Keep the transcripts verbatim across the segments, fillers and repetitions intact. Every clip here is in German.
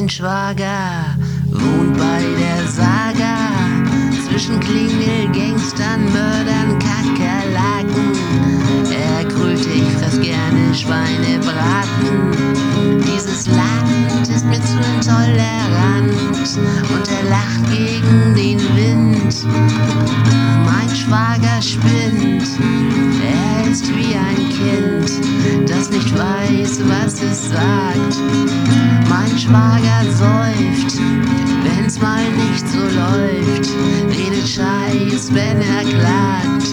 Mein Schwager wohnt bei der Saga zwischen Klingel, Gangstern, Mördern, Kakerlaken. Er grüllt, ich fress gerne Schweinebraten. Dieses Land ist mir zu intolerant und er lacht gegen den Wind. Mein Schwager spinnt, er ist wie ein Kind, das nicht weiß, was es sagt. Mein Schwager säuft, wenn's mal nicht so läuft, redet Scheiß, wenn er klagt.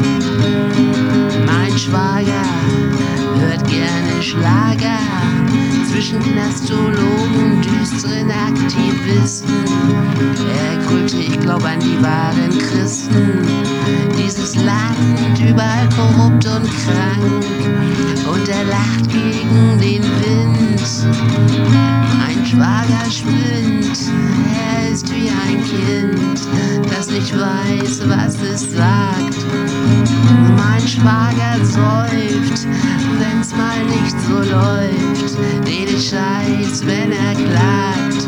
Mein Schwager hört gerne Schlager zwischen Knastologen, düsteren Aktivisten. Er grüllte, ich glaub an die wahren Christen. Dieses Land überall korrupt und krank und er lacht gegen den Wind. Mein Schwager spinnt, er ist wie ein Kind, das nicht weiß, was es sagt. Mein Schwager säuft, wenn's mal nicht so läuft, redet Scheiß, wenn er klagt.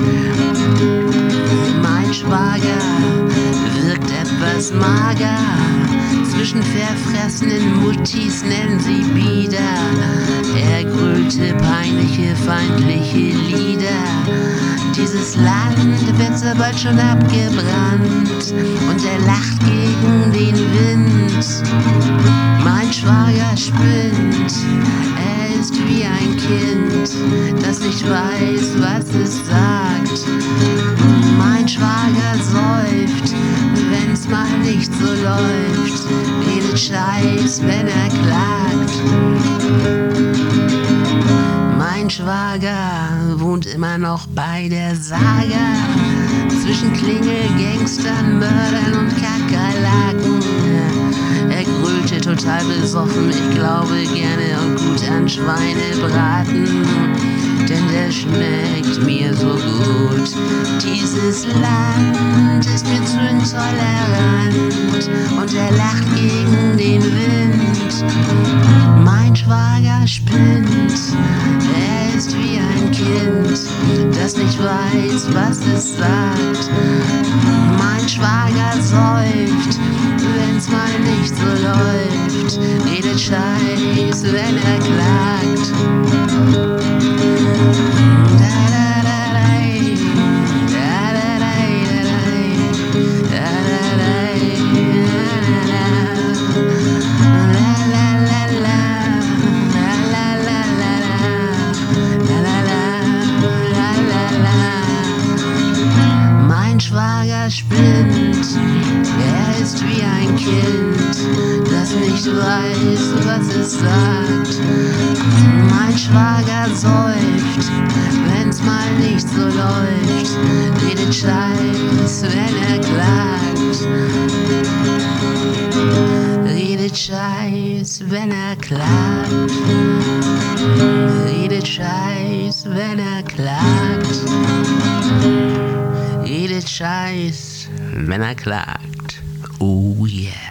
Mein Schwager wirkt etwas mager, zwischen verfressenen Muttis nennen sie Bieder. Er grüllte peinliche, feindliche Lieder. Dieses Land wird so bald schon abgebrannt und er lacht gegen den Wind. Mein Schwager spinnt, er ist wie ein Kind, das nicht weiß, was es sagt. Mein Schwager säuft, wenn's mal nicht so läuft, redet Scheiß, wenn er klagt. Mein Schwager wohnt immer noch bei der Saga zwischen Klingel, Gangstern, Mördern und Kakerlaken. Er grüllte total besoffen, ich glaube gerne und gut an Schweinebraten, denn der schmeckt mir so gut. Dieses Land ist mir zu intolerant und er lacht gegen den Wind. Mein Schwager spinnt, er ist wie ein Kind, das nicht weiß, was es sagt. Mein Schwager säuft, wenn's mal nicht so läuft, redet Scheiß, wenn er klagt. Mein Schwager spinnt, er ist wie ein Kind, das nicht weiß, was es sagt. Mein Schwager säuft, wenn's mal nicht so läuft, redet Scheiß, wenn er klagt. Redet Scheiß, wenn er klagt. Redet Scheiß, wenn er klagt. Redet Scheiß, wenn er klagt. Oh yeah.